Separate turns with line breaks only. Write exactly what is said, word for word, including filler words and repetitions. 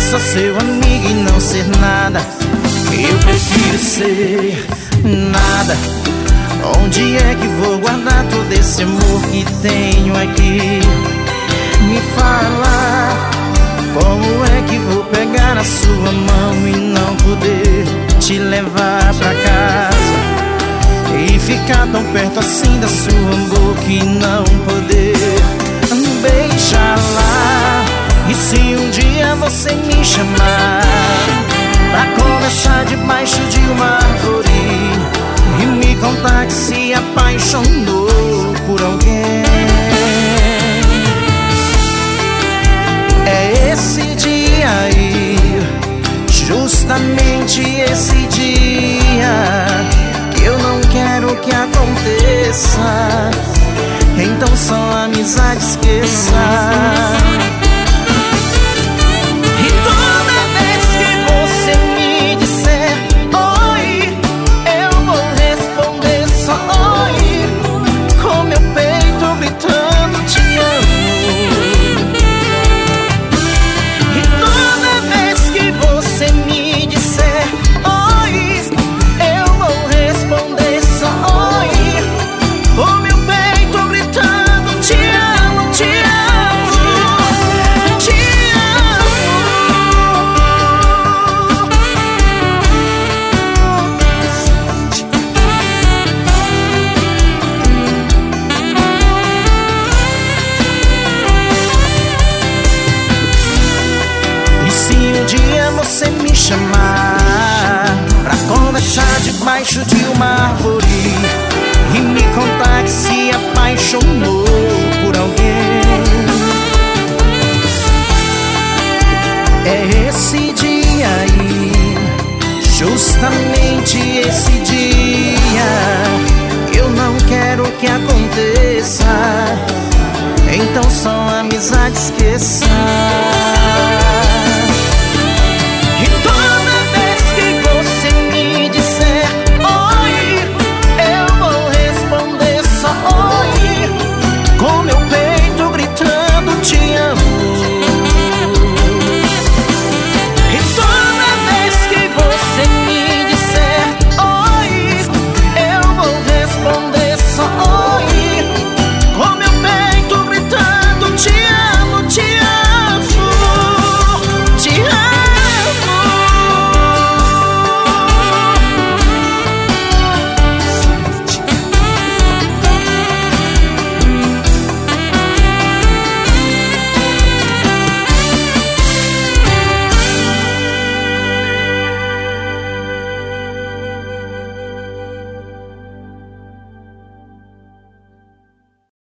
só seu amigo e não ser nada. Eu prefiro ser nada. Onde é que vou guardar todo esse amor que tenho aqui? Me fala, como é que vou pegar a sua mão e não poder te levar pra casa? E ficar tão perto assim da sua boca e não poder beijá-la. E se um dia você me chamar pra conversar debaixo de uma árvore e me contar que se apaixonou por alguém, é esse dia aí, justamente esse dia, que eu não quero que aconteça. Então só amizade esqueça. E toda vez que você me disser oi, eu vou responder só oi, com meu peito gritando te amo. E toda vez que você me disser oi, eu vou responder só oi, com meu peito gritando te amo, te amo, te amo. E se um dia você me chamar pra conversar debaixo de uma árvore e me contar que se apaixonou por alguém, é esse dia aí, justamente esse dia, que eu não quero que aconteça. Então só amizade esqueça.